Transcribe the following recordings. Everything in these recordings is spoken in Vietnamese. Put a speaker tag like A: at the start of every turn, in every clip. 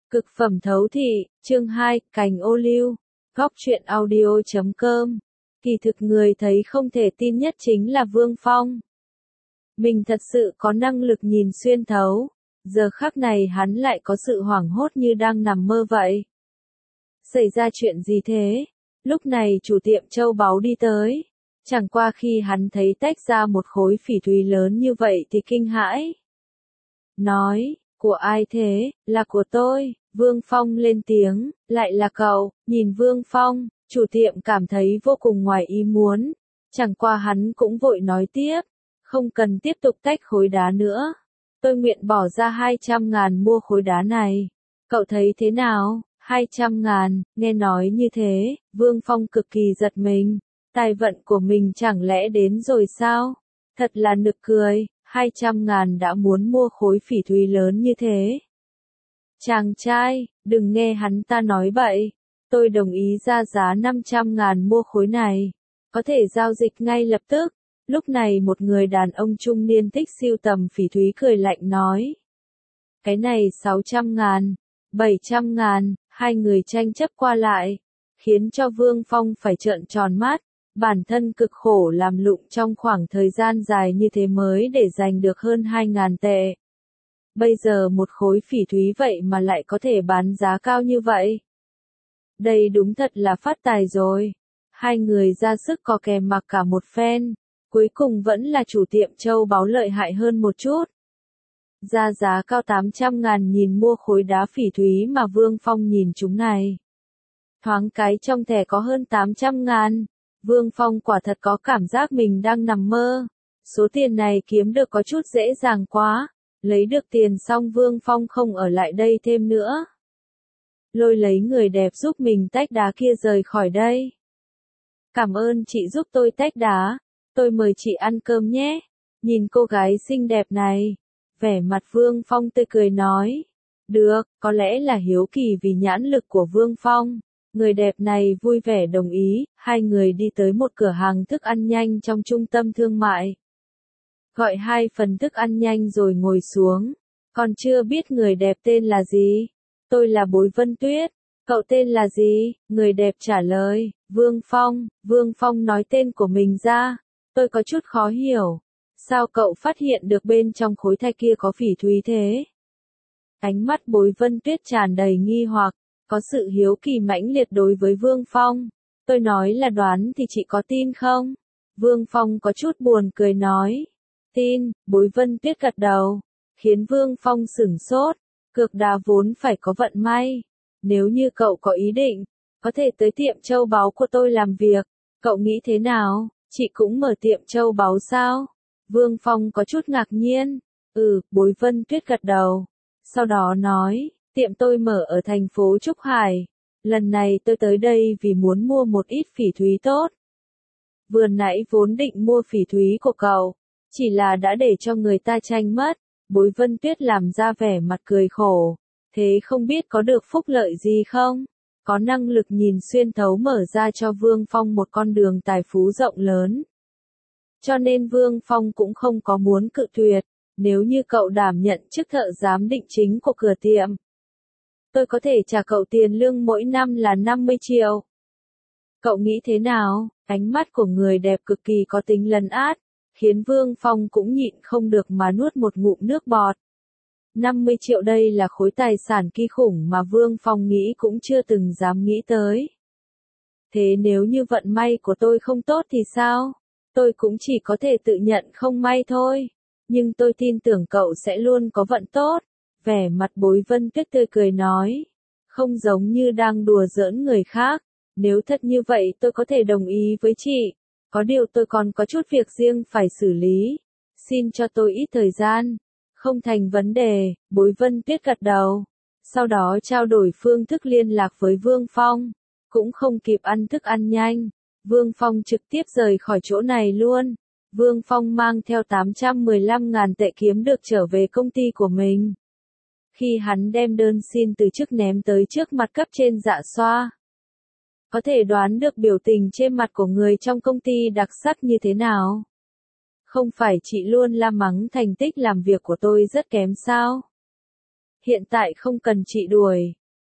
A: Cực phẩm thấu thị, chương 2, cành ô liu, góc truyện audio.com. Kỳ thực người thấy không thể tin nhất chính là Vương Phong. Mình thật sự có năng lực nhìn xuyên thấu, giờ khắc này hắn lại có sự hoảng hốt như đang nằm mơ vậy. Xảy ra chuyện gì thế? Lúc này chủ tiệm châu báu đi tới. Chẳng qua khi hắn thấy tách ra một khối phỉ thúy lớn như vậy thì kinh hãi. Nói, của ai thế? Là của tôi. Vương Phong lên tiếng, lại là cậu. Nhìn Vương Phong, chủ tiệm cảm thấy vô cùng ngoài ý muốn. Chẳng qua hắn cũng vội nói tiếp, không cần tiếp tục tách khối đá nữa. Tôi nguyện bỏ ra 200.000 mua khối đá này. Cậu thấy thế nào? 200.000, nghe nói như thế, Vương Phong cực kỳ giật mình. Tài vận của mình chẳng lẽ đến rồi sao? Thật là nực cười, 200.000 đã muốn mua khối phỉ thúy lớn như thế. Chàng trai, đừng nghe hắn ta nói bậy. Tôi đồng ý ra giá 500.000 mua khối này. Có thể giao dịch ngay lập tức. Lúc này một người đàn ông trung niên thích sưu tầm phỉ thúy cười lạnh nói. Cái này 600.000, 700.000, hai người tranh chấp qua lại. Khiến cho Vương Phong phải trợn tròn mắt. Bản thân cực khổ làm lụng trong khoảng thời gian dài như thế mới để giành được hơn 2.000 tệ. Bây giờ một khối phỉ thúy vậy mà lại có thể bán giá cao như vậy. Đây đúng thật là phát tài rồi. Hai người ra sức cò kè mặc cả một phen. Cuối cùng vẫn là chủ tiệm châu báu lợi hại hơn một chút. Ra giá cao 800.000 nhìn mua khối đá phỉ thúy mà Vương Phong nhìn chúng này. Thoáng cái trong thẻ có hơn 800.000. Vương Phong quả thật có cảm giác mình đang nằm mơ. Số tiền này kiếm được có chút dễ dàng quá. Lấy được tiền xong Vương Phong không ở lại đây thêm nữa. Lôi lấy người đẹp giúp mình tách đá kia rời khỏi đây. Cảm ơn chị giúp tôi tách đá. Tôi mời chị ăn cơm nhé. Nhìn cô gái xinh đẹp này. Vẻ mặt Vương Phong tươi cười nói. Được, có lẽ là hiếu kỳ vì nhãn lực của Vương Phong. Người đẹp này vui vẻ đồng ý, hai người đi tới một cửa hàng thức ăn nhanh trong trung tâm thương mại. Gọi 2 phần thức ăn nhanh rồi ngồi xuống. Còn chưa biết người đẹp tên là gì? Tôi là Bối Vân Tuyết. Cậu tên là gì? Người đẹp trả lời. Vương Phong. Vương Phong nói tên của mình ra. Tôi có chút khó hiểu. Sao cậu phát hiện được bên trong khối thạch kia có phỉ thúy thế? Ánh mắt Bối Vân Tuyết tràn đầy nghi hoặc. Có sự hiếu kỳ mãnh liệt đối với Vương Phong. Tôi nói là đoán thì chị có tin không? Vương Phong có chút buồn cười nói. Tin, Bối Vân Tuyết gật đầu. Khiến Vương Phong sửng sốt. Cược đá vốn phải có vận may. Nếu như cậu có ý định, có thể tới tiệm châu báu của tôi làm việc. Cậu nghĩ thế nào? Chị cũng mở tiệm châu báu sao? Vương Phong có chút ngạc nhiên. Bối Vân Tuyết gật đầu. Sau đó nói. Tiệm tôi mở ở thành phố Trúc Hải. Lần này tôi tới đây vì muốn mua một ít phỉ thúy tốt. Vừa nãy vốn định mua phỉ thúy của cậu. Chỉ là đã để cho người ta tranh mất. Bối Vân Tuyết làm ra vẻ mặt cười khổ. Thế không biết có được phúc lợi gì không? Có năng lực nhìn xuyên thấu mở ra cho Vương Phong một con đường tài phú rộng lớn. Cho nên Vương Phong cũng không có muốn cự tuyệt. Nếu như cậu đảm nhận chức thợ giám định chính của cửa tiệm. Tôi có thể trả cậu tiền lương mỗi năm là 50 triệu. Cậu nghĩ thế nào? Ánh mắt của người đẹp cực kỳ có tính lấn át, khiến Vương Phong cũng nhịn không được mà nuốt một ngụm nước bọt. 50 triệu đây là khối tài sản kinh khủng mà Vương Phong nghĩ cũng chưa từng dám nghĩ tới. Thế nếu như vận may của tôi không tốt thì sao? Tôi cũng chỉ có thể tự nhận không may thôi. Nhưng tôi tin tưởng cậu sẽ luôn có vận tốt. Vẻ mặt Bối Vân Tuyết tươi cười nói. Không giống như đang đùa giỡn người khác. Nếu thật như vậy tôi có thể đồng ý với chị. Có điều tôi còn có chút việc riêng phải xử lý. Xin cho tôi ít thời gian. Không thành vấn đề, Bối Vân Tuyết gật đầu. Sau đó trao đổi phương thức liên lạc với Vương Phong. Cũng không kịp ăn thức ăn nhanh. Vương Phong trực tiếp rời khỏi chỗ này luôn. Vương Phong mang theo 815.000 tệ kiếm được trở về công ty của mình. Khi hắn đem đơn xin từ chức ném tới trước mặt cấp trên Dạ Xoa. Có thể đoán được biểu tình trên mặt của người trong công ty đặc sắc như thế nào? Không phải chị luôn la mắng thành tích làm việc của tôi rất kém sao? Hiện tại không cần chị đuổi,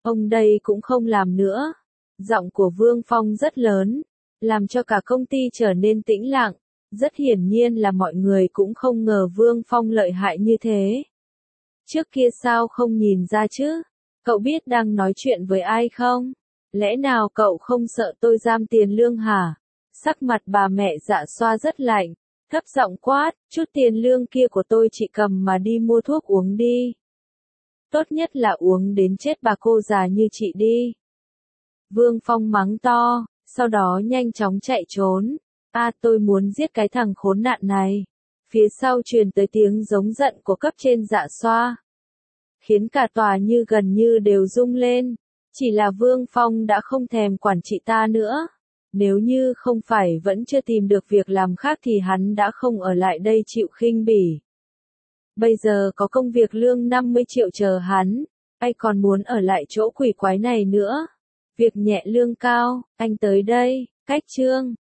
A: Ông đây cũng không làm nữa. Giọng của Vương Phong rất lớn, làm cho cả công ty trở nên tĩnh lặng. Rất hiển nhiên là mọi người cũng không ngờ Vương Phong lợi hại như thế. Trước kia sao không nhìn ra chứ? Cậu biết đang nói chuyện với ai không? Lẽ nào cậu không sợ tôi giam tiền lương hả? Sắc mặt bà mẹ Dạ Xoa rất lạnh, thấp giọng quát, chút tiền lương kia của tôi chị cầm mà đi mua thuốc uống đi. Tốt nhất là uống đến chết bà cô già như chị đi. Vương Phong mắng to, sau đó nhanh chóng chạy trốn. Tôi muốn giết cái thằng khốn nạn này. Phía sau truyền tới tiếng giống giận của cấp trên Dạ Xoa, khiến cả tòa như gần như đều rung lên. Chỉ là Vương Phong đã không thèm quản trị ta nữa. Nếu như không phải vẫn chưa tìm được việc làm khác thì hắn đã không ở lại đây chịu khinh bỉ. Bây giờ có công việc lương 50 triệu chờ hắn, ai còn muốn ở lại chỗ quỷ quái này nữa. Việc nhẹ lương cao, anh tới đây, cách chương.